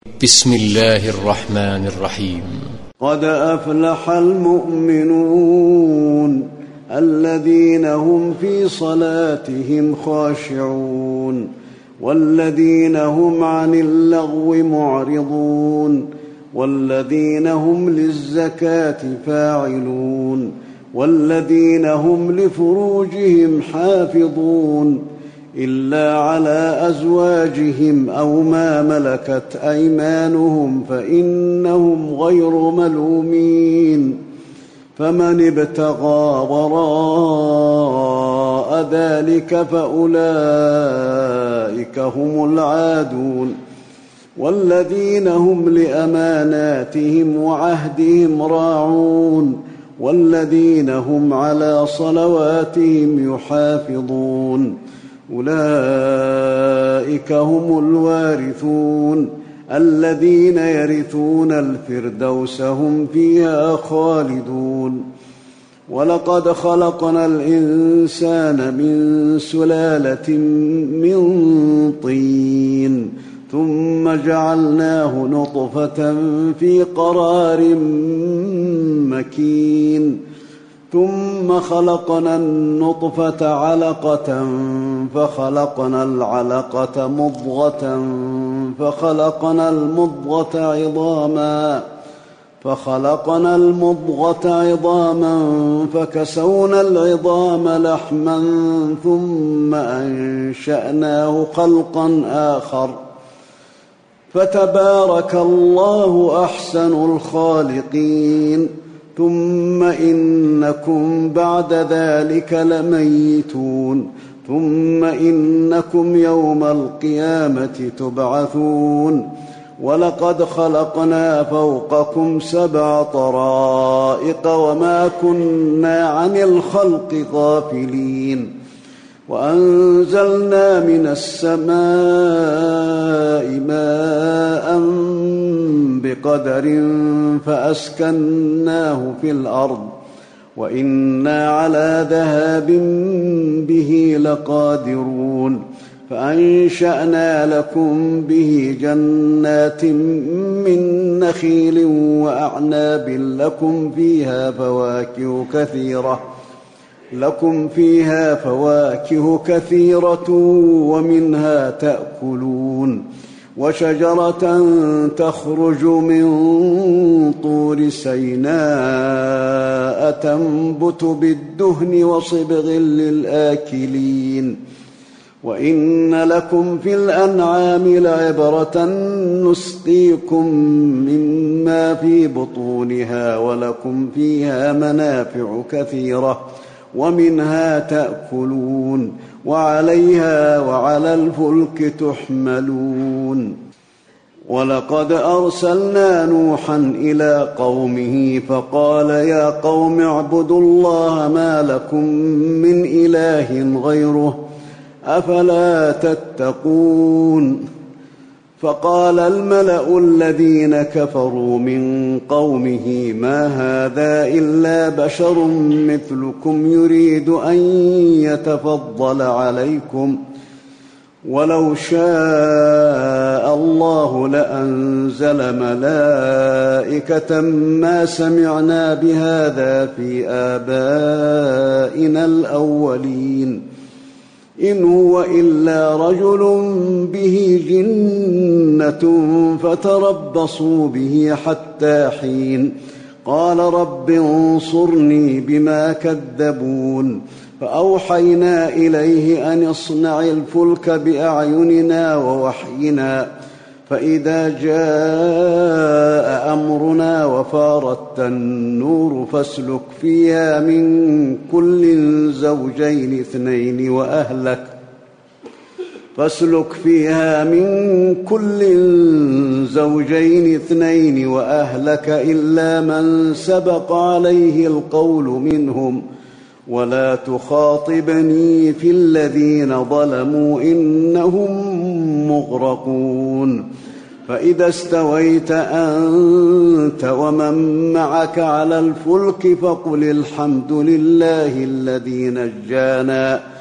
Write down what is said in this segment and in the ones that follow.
بسم الله الرحمن الرحيم. قد أفلح المؤمنون الذين هم في صلاتهم خاشعون والذين هم عن اللغو معرضون والذين هم للزكاة فاعلون والذين هم لفروجهم حافظون إلا على أزواجهم أو ما ملكت أيمانهم فإنهم غير ملومين فمن ابتغى وراء ذلك فأولئك هم العادون والذين هم لأماناتهم وعهدهم راعون والذين هم على صلواتهم يحافظون أولئك هم الوارثون الذين يرثون الفردوس هم فيها خالدون ولقد خلقنا الإنسان من سلالة من طين ثم جعلناه نطفة في قرار مكين ثم خلقنا النطفة علقة فخلقنا العلقة مضغة فخلقنا المضغة عظاما فكسونا العظام لحما ثم أنشأناه خلقا آخر فتبارك الله أحسن الخالقين ثم إنكم بعد ذلك لميتون ثم إنكم يوم القيامة تبعثون ولقد خلقنا فوقكم 7 طرائق وما كنا عن الخلق غافلين وأنزلنا من السماء ماء بقدر فأسكناه في الأرض وإنا على ذهاب به لقادرون فأنشأنا لكم به جنات من نخيل وأعناب لكم فيها فواكه كثيرة ومنها تأكلون وشجرة تخرج من طور سيناء تنبت بالدهن وصبغ للآكلين وإن لكم في الأنعام لعبرة نسقيكم مما في بطونها ولكم فيها منافع كثيرة ومنها تأكلون وعليها وعلى الفلك تحملون ولقد أرسلنا نوحا إلى قومه فقال يا قوم اعبدوا الله ما لكم من إله غيره أفلا تتقون فقال الملأ الذين كفروا من قومه ما هذا إلا بشر مثلكم يريد أن يتفضل عليكم ولو شاء الله لأنزل ملائكة ما سمعنا بهذا في آبائنا الأولين إن هو إلا رجل به جنة فتربصوا به حتى حين قال رب انصرني بما كذبون فأوحينا إليه أن اصنع الفلك بأعيننا ووحينا فإذا جاء أمرنا وفارت النور فاسلك فيها من كل زوجين اثنين وأهلك إلا من سبق عليه القول منهم ولا تخاطبني في الذين ظلموا إنهم مغرقون فإذا استويت أنت ومن معك على الفلك فقل الحمد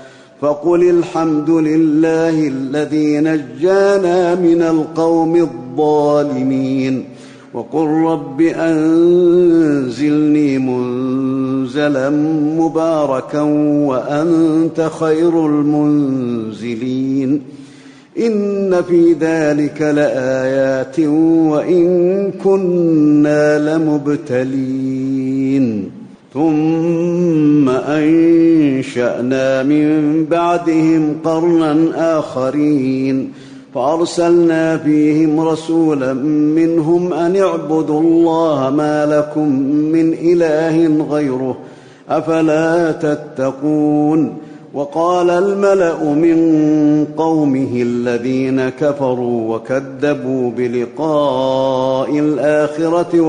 لله الذي نجانا من القوم الظالمين وقل رب أنزلني منزلا مباركا وأنت خير المنزلين إن في ذلك لآيات وإن كنا لمبتلين ثم أنشأنا من بعدهم قرنا آخرين فأرسلنا فيهم رسولا منهم أن اعبدوا الله ما لكم من إله غيره أفلا تتقون وقال الملأ من قومه الذين كفروا وكذبوا بلقاء الآخرة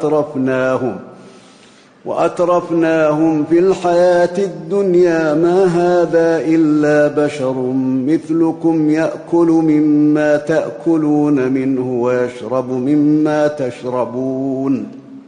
وأترفناهم في الحياة الدنيا ما هذا إلا بشر مثلكم يأكل مما تأكلون منه ويشرب مما تشربون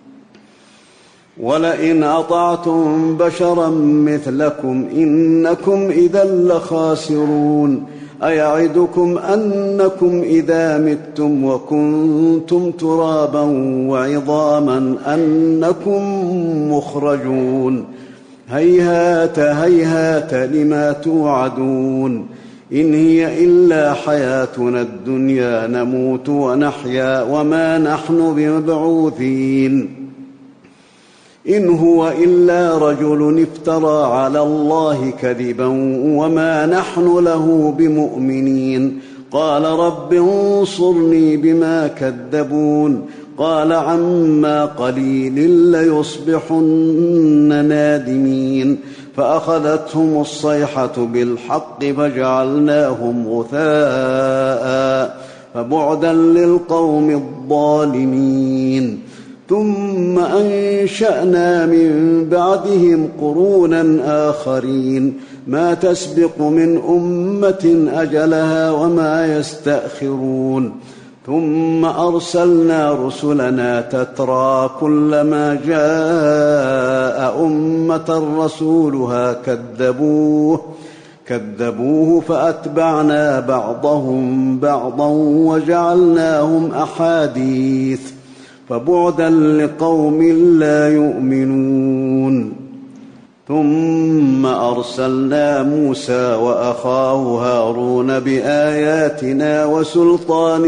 ولئن أطعتم بشرا مثلكم إنكم إذا لخاسرون أيعدكم أنكم إذا متم وكنتم ترابا وعظاما أنكم مخرجون هيهات هيهات لما توعدون إن هي إلا حياتنا الدنيا نموت ونحيا وما نحن بمبعوثين إن هو إلا رجل افترى على الله كذبا وما نحن له بمؤمنين قال رب انصرني بما كذبون قال عما قليل ليصبحن نادمين فأخذتهم الصيحة بالحق فجعلناهم غثاء فبعدا للقوم الظالمين ثم أنشأنا من بعدهم قرونا آخرين ما تسبق من أمة أجلها وما يستأخرون ثم أرسلنا رسلنا تترى كلما جاء أمة رسولها كذبوه فأتبعنا بعضهم بعضا وجعلناهم أحاديث فبعدا لقوم لا يؤمنون ثم أرسلنا موسى وأخاه هارون بآياتنا وسلطان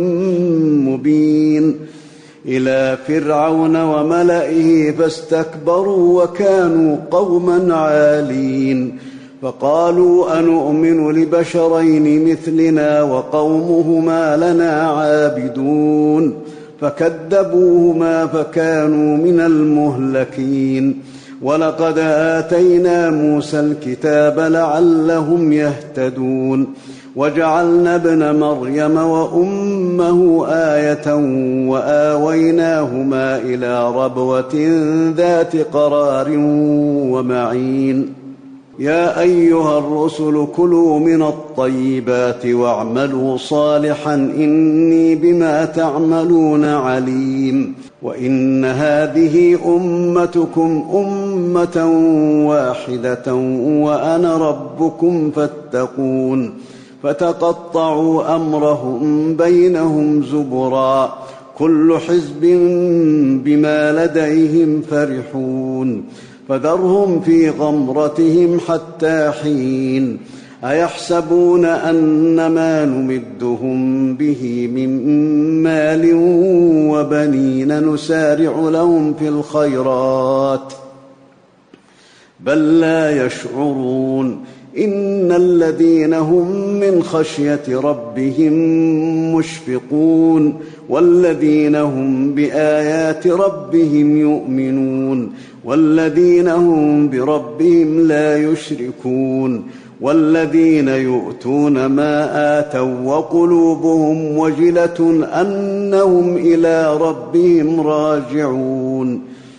مبين إلى فرعون وملئه فاستكبروا وكانوا قوما عالين فقالوا أنؤمن لبشرين مثلنا وقومهما لنا عابدون فكذبوهما فكانوا من المهلكين ولقد آتينا موسى الكتاب لعلهم يهتدون وجعلنا ابن مريم وأمه آية وآويناهما إلى ربوة ذات قرار ومعين يا أيها الرسل كلوا من الطيبات واعملوا صالحا إني بما تعملون عليم وإن هذه أمتكم أمة واحدة وأنا ربكم فاتقون فتقطعوا أمرهم بينهم زبرا كل حزب بما لديهم فرحون فذرهم في غمرتهم حتى حين أيحسبون أن ما نمدهم به من مال وبنين نسارع لهم في الخيرات بل لا يشعرون إن الذين هم من خشية ربهم مشفقون والذين هم بآيات ربهم يؤمنون والذين هم بربهم لا يشركون والذين يؤتون ما آتوا وقلوبهم وجلة أنهم إلى ربهم راجعون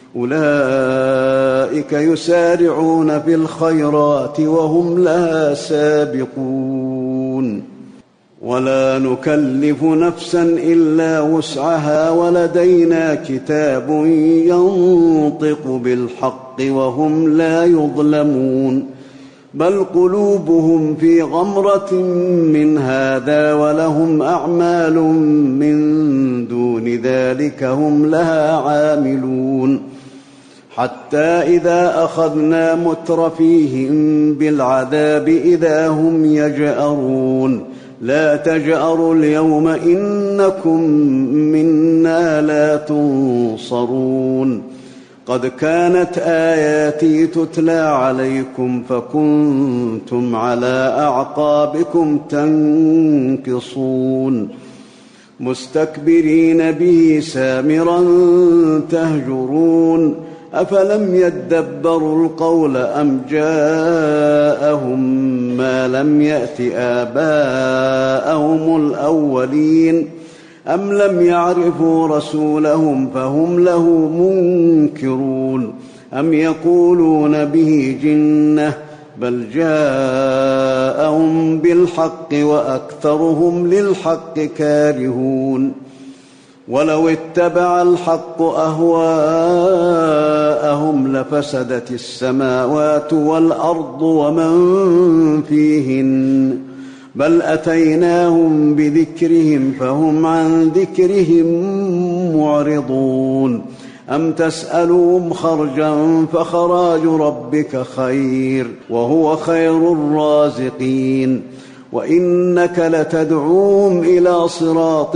أولئك يسارعون في الخيرات وهم لها سابقون ولا نكلف نفسا إلا وسعها ولدينا كتاب ينطق بالحق وهم لا يظلمون بل قلوبهم في غمرة من هذا ولهم أعمال من دون ذلك هم لها عاملون حتى إذا أخذنا مترفيهم بالعذاب إذا هم يجأرون لا تجأروا اليوم إنكم منا لا تنصرون قد كانت آياتي تتلى عليكم فكنتم على أعقابكم تنكصون مستكبرين به سامرا تهجرون أفلم يدبروا القول أم جاءهم ما لم يأت آباءهم الأولين أم لم يعرفوا رسولهم فهم له منكرون أم يقولون به جنة بل جاءهم بالحق وأكثرهم للحق كارهون ولو اتبع الحق أهواءهم لفسدت السماوات والأرض ومن فيهن بل أتيناهم بذكرهم فهم عن ذكرهم معرضون أم تسألهم خرجا فخراج ربك خير وهو خير الرازقين وإنك لتدعوهم إلى صراط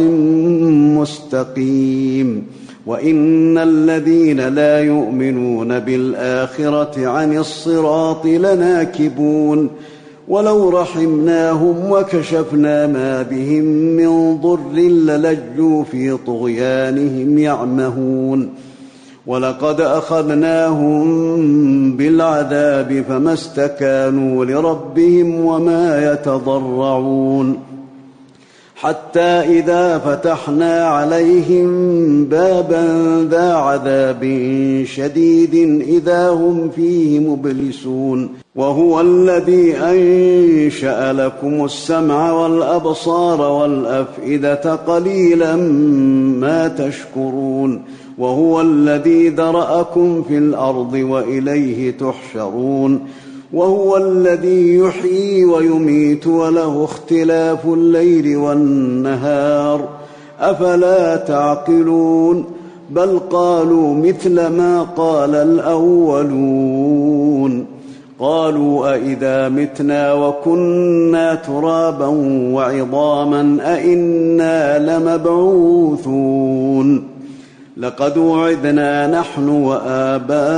مستقيم وإن الذين لا يؤمنون بالآخرة عن الصراط لناكبون ولو رحمناهم وكشفنا ما بهم من ضر للجوا في طغيانهم يعمهون ولقد أخذناهم بالعذاب فما استكانوا لربهم وما يتضرعون حتى إذا فتحنا عليهم بابا ذا عذاب شديد إذا هم فيه مبلسون وهو الذي أنشأ لكم السمع والأبصار والأفئدة قليلا ما تشكرون وهو الذي ذرأكم في الأرض وإليه تحشرون وهو الذي يحيي ويميت وله اختلاف الليل والنهار أفلا تعقلون بل قالوا مثل ما قال الأولون قالوا أئذا متنا وكنا ترابا وعظاما أئنا لمبعوثون لقد وعدنا نحن وآباؤنا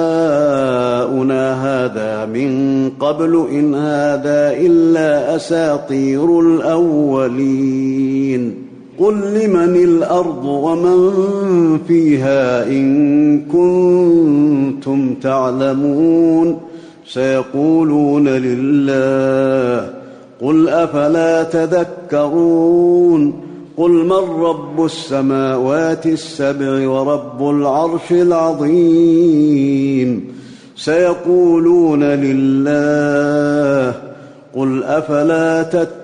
هذا من قبل إن هذا إلا أساطير الأولين قل لمن الأرض ومن فيها إن كنتم تعلمون سيقولون لله قل أفلا تذكرون قل من رب السماوات السبع ورب العرش العظيم سيقولون لله قل أفلا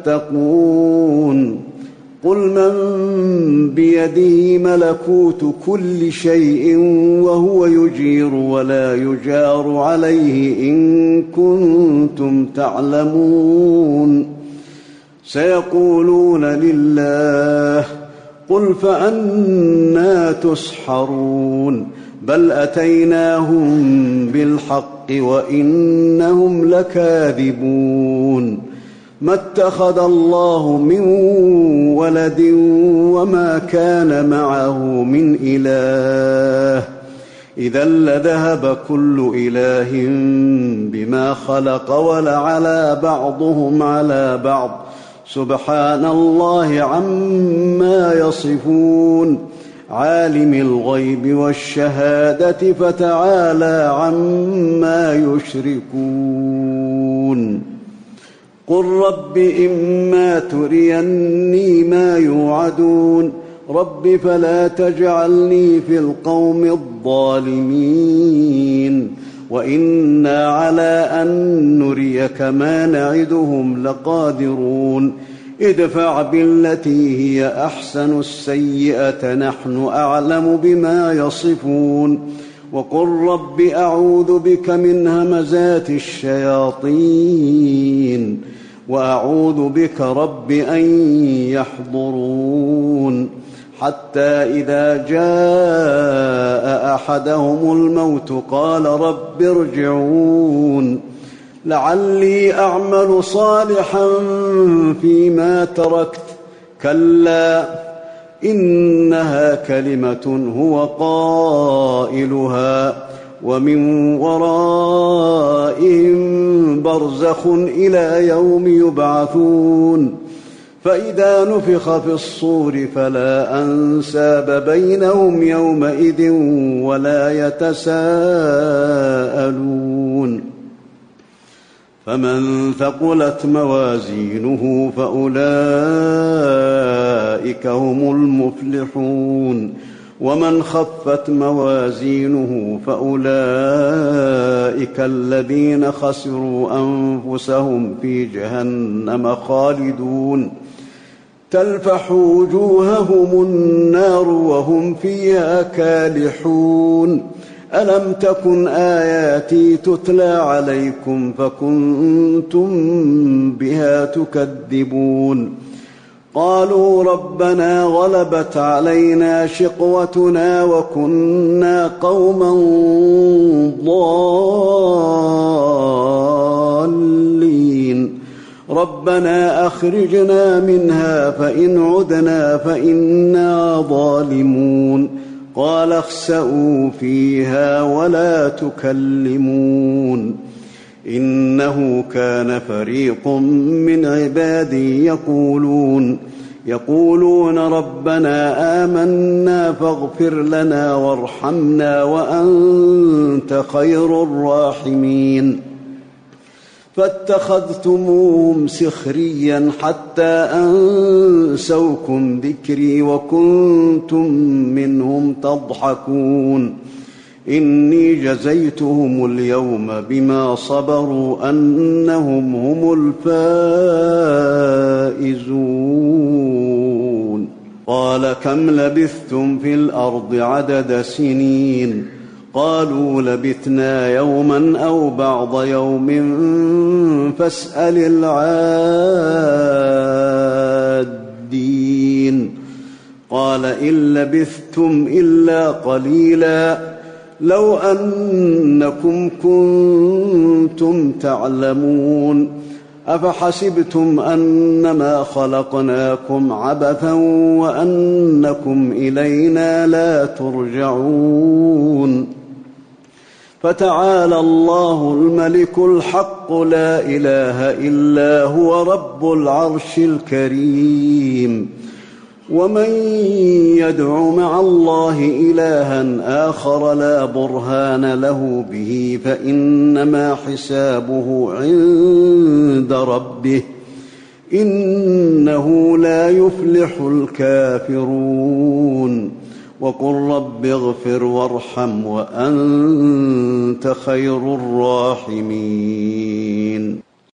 تتقون قل من بيده ملكوت كل شيء وهو يجير ولا يجار عليه إن كنتم تعلمون سيقولون لله قل فأنى تسحرون بل أتيناهم بالحق وإنهم لكاذبون ما اتخذ الله من ولد وما كان معه من إله إذا لذهب كل إله بما خلق ولعلى بعضهم على بعض سبحان الله عما يصفون عالم الغيب والشهادة فتعالى عما يشركون قل رب إما تريني ما يوعدون رب فلا تجعلني في القوم الظالمين وإنا على أن نريك ما نعدهم لقادرون ادفع بالتي هي أحسن السيئة نحن أعلم بما يصفون وقل رب أعوذ بك من همزات الشياطين وأعوذ بك رب أن يحضرون حتى إذا جاء أحدهم الموت قال رب ارجعون لعلي أعمل صالحا فيما تركت كلا إنها كلمة هو قائلها ومن ورائهم برزخ إلى يوم يبعثون فإذا نفخ في الصور فلا أنساب بينهم يومئذ ولا يتساءلون فمن ثقلت موازينه فأولئك هم المفلحون ومن خفت موازينه فأولئك الذين خسروا أنفسهم في جهنم خالدون تلفح وجوههم النار وهم فيها كالحون ألم تكن آياتي تتلى عليكم فكنتم بها تكذبون قالوا ربنا غلبت علينا شقوتنا وكنا قوما ضالين ربنا أخرجنا منها فإن عدنا فإنا ظالمون قال اخسئوا فيها ولا تكلمون إنه كان فريق من عبادي يقولون ربنا آمنا فاغفر لنا وارحمنا وأنت خير الراحمين فاتخذتموهم سخريا حتى أنسوكم ذكري وكنتم منهم تضحكون إني جزيتهم اليوم بما صبروا أنهم هم الفائزون قال كم لبثتم في الأرض عدد سنين قالوا لبثنا يوما أو بعض يوم فاسأل العادين قال إن لبثتم إلا قليلا لو أنكم كنتم تعلمون أفحسبتم أنما خلقناكم عبثا وأنكم إلينا لا ترجعون فتعالى الله الملك الحق لا إله إلا هو رب العرش الكريم ومن يدع مع الله إلها آخر لا برهان له به فإنما حسابه عند ربه إنه لا يفلح الكافرون وقل رب اغفر وارحم وأنت خير الراحمين